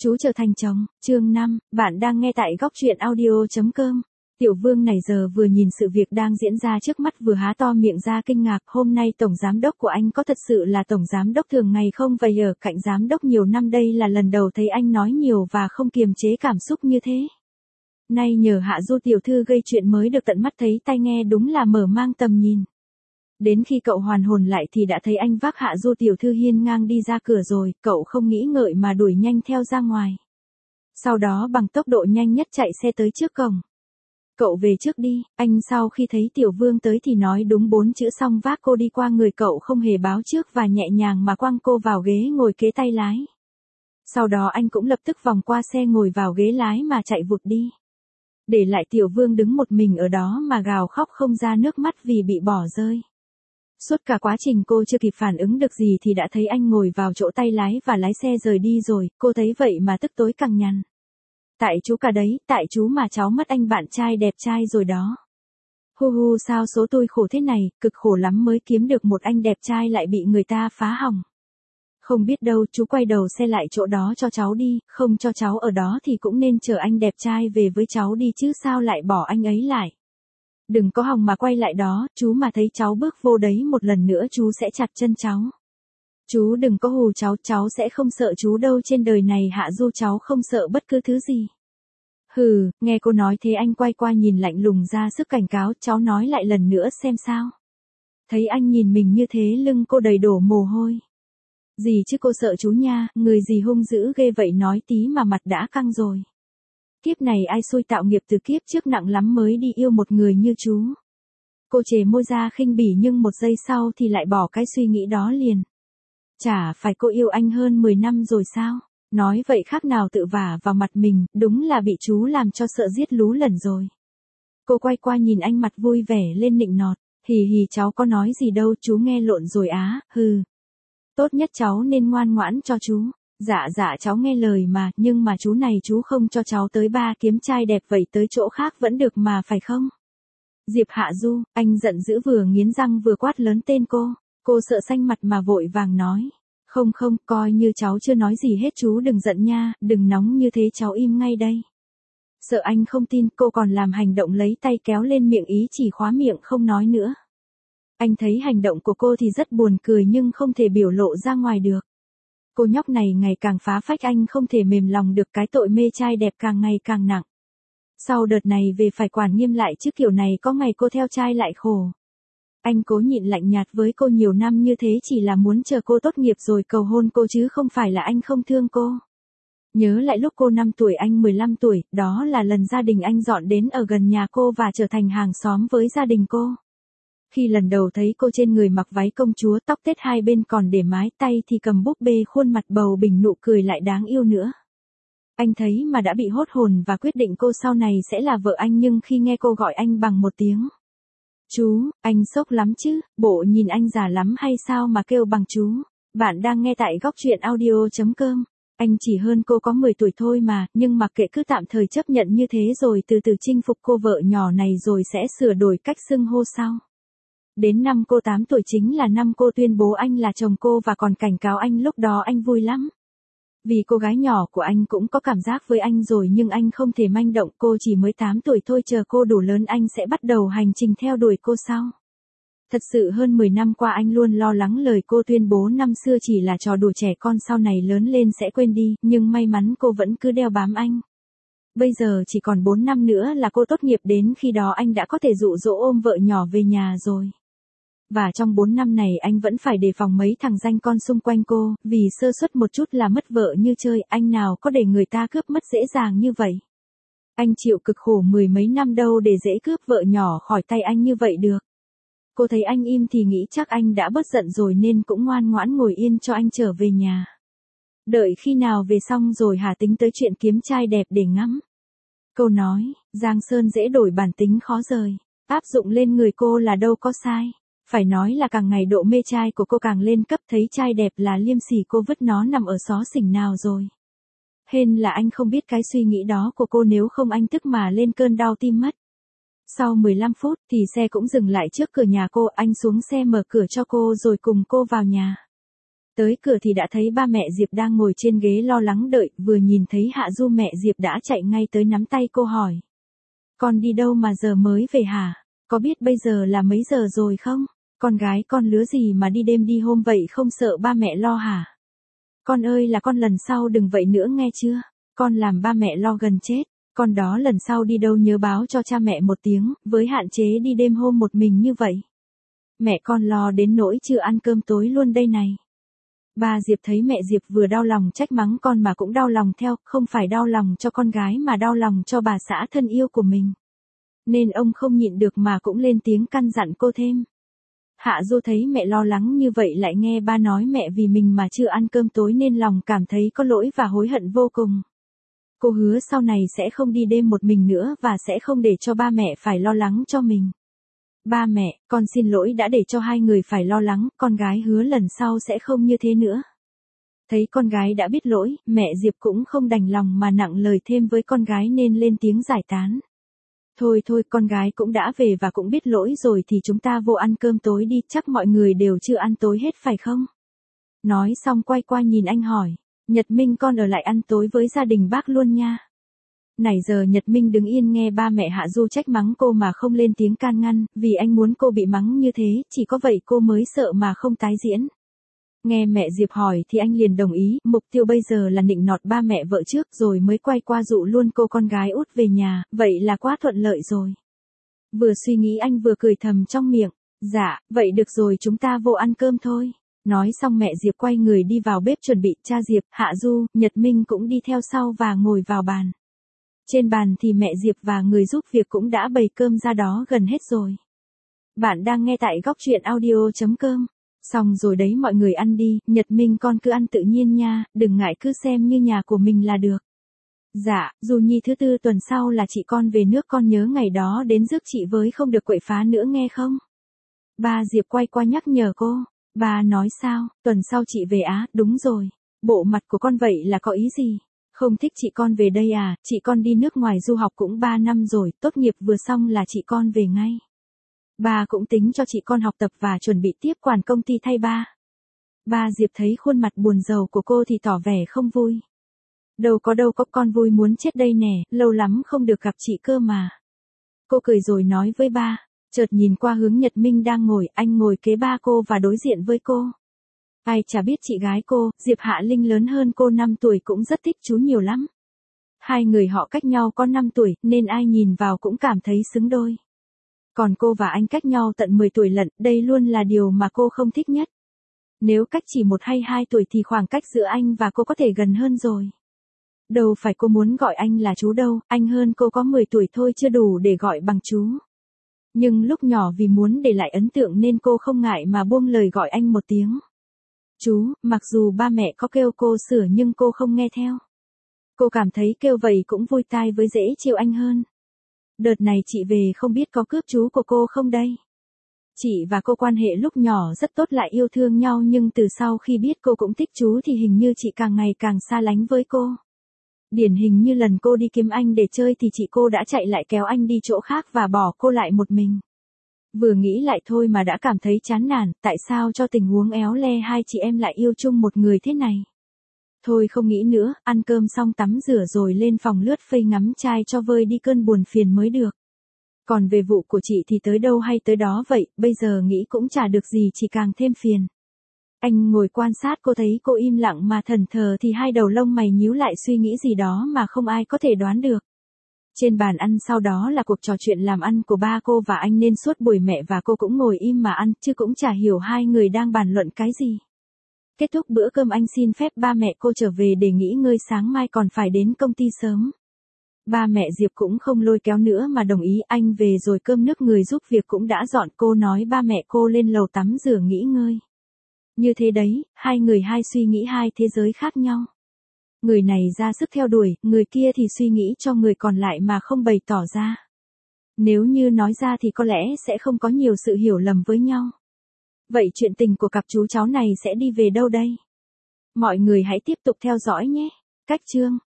Chú trở thành chồng, chương 5, bạn đang nghe tại góc truyện audio.com. Tiểu Vương này giờ vừa nhìn sự việc đang diễn ra trước mắt vừa há to miệng ra kinh ngạc, hôm nay tổng giám đốc của anh có thật sự là tổng giám đốc thường ngày không, vậy ở cạnh giám đốc nhiều năm đây là lần đầu thấy anh nói nhiều và không kiềm chế cảm xúc như thế. Nay nhờ Hạ Du tiểu thư gây chuyện mới được tận mắt thấy tai nghe, đúng là mở mang tầm nhìn. Đến khi cậu hoàn hồn lại thì đã thấy anh vác Hạ Du tiểu thư hiên ngang đi ra cửa rồi, cậu không nghĩ ngợi mà đuổi nhanh theo ra ngoài. Sau đó bằng tốc độ nhanh nhất chạy xe tới trước cổng. Cậu về trước đi, anh sau khi thấy Tiểu Vương tới thì nói đúng 4 chữ xong vác cô đi qua người cậu không hề báo trước và nhẹ nhàng mà quăng cô vào ghế ngồi kế tay lái. Sau đó anh cũng lập tức vòng qua xe ngồi vào ghế lái mà chạy vụt đi. Để lại Tiểu Vương đứng một mình ở đó mà gào khóc không ra nước mắt vì bị bỏ rơi. Suốt cả quá trình cô chưa kịp phản ứng được gì thì đã thấy anh ngồi vào chỗ tay lái và lái xe rời đi rồi, cô thấy vậy mà tức tối càng nhằn. Tại chú cả đấy, tại chú mà cháu mất anh bạn trai đẹp trai rồi đó. Hu hu, sao số tôi khổ thế này, cực khổ lắm mới kiếm được một anh đẹp trai lại bị người ta phá hỏng. Không biết đâu, chú quay đầu xe lại chỗ đó cho cháu đi, không cho cháu ở đó thì cũng nên chờ anh đẹp trai về với cháu đi chứ sao lại bỏ anh ấy lại. Đừng có hòng mà quay lại đó, chú mà thấy cháu bước vô đấy một lần nữa chú sẽ chặt chân cháu. Chú đừng có hù cháu sẽ không sợ chú đâu, trên đời này Hạ Du cháu không sợ bất cứ thứ gì. Hừ, nghe cô nói thế anh quay qua nhìn lạnh lùng ra sức cảnh cáo, cháu nói lại lần nữa xem sao. Thấy anh nhìn mình như thế lưng cô đầy đổ mồ hôi. Gì chứ cô sợ chú nha, người gì hung dữ ghê vậy, nói tí mà mặt đã căng rồi. Kiếp này ai xui tạo nghiệp từ kiếp trước nặng lắm mới đi yêu một người như chú. Cô chề môi ra khinh bỉ nhưng một giây sau thì lại bỏ cái suy nghĩ đó liền. Chả phải cô yêu anh hơn 10 năm rồi sao? Nói vậy khác nào tự vả vào mặt mình, đúng là bị chú làm cho sợ giết lú lẫn rồi. Cô quay qua nhìn anh mặt vui vẻ lên nịnh nọt, hì hì cháu có nói gì đâu, chú nghe lộn rồi á, hừ. Tốt nhất cháu nên ngoan ngoãn cho chú. Dạ cháu nghe lời mà, nhưng mà chú này chú không cho cháu tới ba kiếm trai đẹp vậy tới chỗ khác vẫn được mà phải không? Diệp Hạ Du, anh giận dữ vừa nghiến răng vừa quát lớn tên cô. Cô sợ xanh mặt mà vội vàng nói. Không, coi như cháu chưa nói gì hết, chú đừng giận nha, đừng nóng như thế, cháu im ngay đây. Sợ anh không tin, cô còn làm hành động lấy tay kéo lên miệng ý chỉ khóa miệng không nói nữa. Anh thấy hành động của cô thì rất buồn cười nhưng không thể biểu lộ ra ngoài được. Cô nhóc này ngày càng phá phách, anh không thể mềm lòng được, cái tội mê trai đẹp càng ngày càng nặng. Sau đợt này về phải quản nghiêm lại chứ kiểu này có ngày cô theo trai lại khổ. Anh cố nhịn lạnh nhạt với cô nhiều năm như thế chỉ là muốn chờ cô tốt nghiệp rồi cầu hôn cô chứ không phải là anh không thương cô. Nhớ lại lúc cô 5 tuổi anh 15 tuổi, đó là lần gia đình anh dọn đến ở gần nhà cô và trở thành hàng xóm với gia đình cô. Khi lần đầu thấy cô trên người mặc váy công chúa, tóc tết hai bên còn để mái, tay thì cầm búp bê, khuôn mặt bầu bỉnh, nụ cười lại đáng yêu nữa. Anh thấy mà đã bị hốt hồn và quyết định cô sau này sẽ là vợ anh, nhưng khi nghe cô gọi anh bằng một tiếng chú, anh sốc lắm chứ, bộ nhìn anh già lắm hay sao mà kêu bằng chú. Bạn đang nghe tại góc truyện audio.com. Anh chỉ hơn cô có 10 tuổi thôi mà, nhưng mặc kệ, cứ tạm thời chấp nhận như thế rồi từ từ chinh phục cô vợ nhỏ này rồi sẽ sửa đổi cách xưng hô sau. Đến năm cô 8 tuổi chính là năm cô tuyên bố anh là chồng cô và còn cảnh cáo anh, lúc đó anh vui lắm. Vì cô gái nhỏ của anh cũng có cảm giác với anh rồi nhưng anh không thể manh động, cô chỉ mới 8 tuổi thôi, chờ cô đủ lớn anh sẽ bắt đầu hành trình theo đuổi cô sau. Thật sự hơn 10 năm qua anh luôn lo lắng lời cô tuyên bố năm xưa chỉ là trò đùa trẻ con, sau này lớn lên sẽ quên đi, nhưng may mắn cô vẫn cứ đeo bám anh. Bây giờ chỉ còn 4 năm nữa là cô tốt nghiệp, đến khi đó anh đã có thể dụ dỗ ôm vợ nhỏ về nhà rồi. Và trong 4 năm này anh vẫn phải đề phòng mấy thằng danh con xung quanh cô, vì sơ suất một chút là mất vợ như chơi, anh nào có để người ta cướp mất dễ dàng như vậy. Anh chịu cực khổ 10 mấy năm đâu để dễ cướp vợ nhỏ khỏi tay anh như vậy được. Cô thấy anh im thì nghĩ chắc anh đã bớt giận rồi nên cũng ngoan ngoãn ngồi yên cho anh trở về nhà. Đợi khi nào về xong rồi hả tính tới chuyện kiếm trai đẹp để ngắm. Câu nói, Giang Sơn dễ đổi bản tính khó rời, áp dụng lên người cô là đâu có sai. Phải nói là càng ngày độ mê trai của cô càng lên cấp, thấy trai đẹp là liêm sỉ cô vứt nó nằm ở xó xỉnh nào rồi. Hên là anh không biết cái suy nghĩ đó của cô, nếu không anh tức mà lên cơn đau tim mất. Sau 15 phút thì xe cũng dừng lại trước cửa nhà cô, anh xuống xe mở cửa cho cô rồi cùng cô vào nhà. Tới cửa thì đã thấy ba mẹ Diệp đang ngồi trên ghế lo lắng đợi, vừa nhìn thấy Hạ Du mẹ Diệp đã chạy ngay tới nắm tay cô hỏi. Con đi đâu mà giờ mới về hả? Có biết bây giờ là mấy giờ rồi không? Con gái con lứa gì mà đi đêm đi hôm vậy không sợ ba mẹ lo hả? Con ơi là con lần sau đừng vậy nữa nghe chưa? Con làm ba mẹ lo gần chết. Con đó lần sau đi đâu nhớ báo cho cha mẹ một tiếng, với hạn chế đi đêm hôm một mình như vậy. Mẹ con lo đến nỗi chưa ăn cơm tối luôn đây này. Ba Diệp thấy mẹ Diệp vừa đau lòng trách mắng con mà cũng đau lòng theo, không phải đau lòng cho con gái mà đau lòng cho bà xã thân yêu của mình. Nên ông không nhịn được mà cũng lên tiếng căn dặn cô thêm. Hạ Du thấy mẹ lo lắng như vậy lại nghe ba nói mẹ vì mình mà chưa ăn cơm tối nên lòng cảm thấy có lỗi và hối hận vô cùng. Cô hứa sau này sẽ không đi đêm một mình nữa và sẽ không để cho ba mẹ phải lo lắng cho mình. Ba mẹ, con xin lỗi đã để cho hai người phải lo lắng, con gái hứa lần sau sẽ không như thế nữa. Thấy con gái đã biết lỗi, mẹ Diệp cũng không đành lòng mà nặng lời thêm với con gái nên lên tiếng giải tán. Thôi thôi, con gái cũng đã về và cũng biết lỗi rồi thì chúng ta vô ăn cơm tối đi, chắc mọi người đều chưa ăn tối hết phải không? Nói xong quay qua nhìn anh hỏi, Nhật Minh con ở lại ăn tối với gia đình bác luôn nha. Nãy giờ Nhật Minh đứng yên nghe ba mẹ Hạ Du trách mắng cô mà không lên tiếng can ngăn, vì anh muốn cô bị mắng như thế, chỉ có vậy cô mới sợ mà không tái diễn. Nghe mẹ Diệp hỏi thì anh liền đồng ý, mục tiêu bây giờ là nịnh nọt ba mẹ vợ trước rồi mới quay qua dụ luôn cô con gái út về nhà, vậy là quá thuận lợi rồi. Vừa suy nghĩ anh vừa cười thầm trong miệng, dạ, vậy được rồi chúng ta vô ăn cơm thôi. Nói xong mẹ Diệp quay người đi vào bếp chuẩn bị, cha Diệp, Hạ Du, Nhật Minh cũng đi theo sau và ngồi vào bàn. Trên bàn thì mẹ Diệp và người giúp việc cũng đã bày cơm ra đó gần hết rồi. Bạn đang nghe tại góc truyện audio.com. Xong rồi đấy mọi người ăn đi, Nhật Minh con cứ ăn tự nhiên nha, đừng ngại cứ xem như nhà của mình là được. Dạ, dù Nhi thứ tư tuần sau là chị con về nước con nhớ ngày đó đến rước chị với không được quậy phá nữa nghe không? Ba Diệp quay qua nhắc nhở cô. Ba nói sao, tuần sau chị về á, đúng rồi. Bộ mặt của con vậy là có ý gì? Không thích chị con về đây à, chị con đi nước ngoài du học cũng 3 năm rồi, tốt nghiệp vừa xong là chị con về ngay. Ba cũng tính cho chị con học tập và chuẩn bị tiếp quản công ty thay ba. Ba Diệp thấy khuôn mặt buồn rầu của cô thì tỏ vẻ không vui. Đâu có con vui muốn chết đây nè, lâu lắm không được gặp chị cơ mà. Cô cười rồi nói với ba, chợt nhìn qua hướng Nhật Minh đang ngồi, anh ngồi kế ba cô và đối diện với cô. Ai chả biết chị gái cô, Diệp Hạ Linh lớn hơn cô 5 tuổi cũng rất thích chú nhiều lắm. Hai người họ cách nhau có 5 tuổi nên ai nhìn vào cũng cảm thấy xứng đôi. Còn cô và anh cách nhau tận 10 tuổi lận, đây luôn là điều mà cô không thích nhất. Nếu cách chỉ 1 hay 2 tuổi thì khoảng cách giữa anh và cô có thể gần hơn rồi. Đâu phải cô muốn gọi anh là chú đâu, anh hơn cô có 10 tuổi thôi chưa đủ để gọi bằng chú. Nhưng lúc nhỏ vì muốn để lại ấn tượng nên cô không ngại mà buông lời gọi anh một tiếng. Chú, mặc dù ba mẹ có kêu cô sửa nhưng cô không nghe theo. Cô cảm thấy kêu vậy cũng vui tai với dễ chịu anh hơn. Đợt này chị về không biết có cướp chú của cô không đây? Chị và cô quan hệ lúc nhỏ rất tốt lại yêu thương nhau nhưng từ sau khi biết cô cũng thích chú thì hình như chị càng ngày càng xa lánh với cô. Điển hình như lần cô đi kiếm anh để chơi thì chị cô đã chạy lại kéo anh đi chỗ khác và bỏ cô lại một mình. Vừa nghĩ lại thôi mà đã cảm thấy chán nản, tại sao cho tình huống éo le hai chị em lại yêu chung một người thế này. Thôi không nghĩ nữa, ăn cơm xong tắm rửa rồi lên phòng lướt phây ngắm trai cho vơi đi cơn buồn phiền mới được. Còn về vụ của chị thì tới đâu hay tới đó vậy, bây giờ nghĩ cũng chả được gì chỉ càng thêm phiền. Anh ngồi quan sát cô thấy cô im lặng mà thẫn thờ thì hai đầu lông mày nhíu lại suy nghĩ gì đó mà không ai có thể đoán được. Trên bàn ăn sau đó là cuộc trò chuyện làm ăn của ba cô và anh nên suốt buổi mẹ và cô cũng ngồi im mà ăn chứ cũng chả hiểu hai người đang bàn luận cái gì. Kết thúc bữa cơm anh xin phép ba mẹ cô trở về để nghỉ ngơi sáng mai còn phải đến công ty sớm. Ba mẹ Diệp cũng không lôi kéo nữa mà đồng ý anh về rồi cơm nước người giúp việc cũng đã dọn cô nói ba mẹ cô lên lầu tắm rửa nghỉ ngơi. Như thế đấy, hai người hai suy nghĩ hai thế giới khác nhau. Người này ra sức theo đuổi, người kia thì suy nghĩ cho người còn lại mà không bày tỏ ra. Nếu như nói ra thì có lẽ sẽ không có nhiều sự hiểu lầm với nhau. Vậy chuyện tình của cặp chú cháu này sẽ đi về đâu đây? Mọi người hãy tiếp tục theo dõi nhé. Cách chương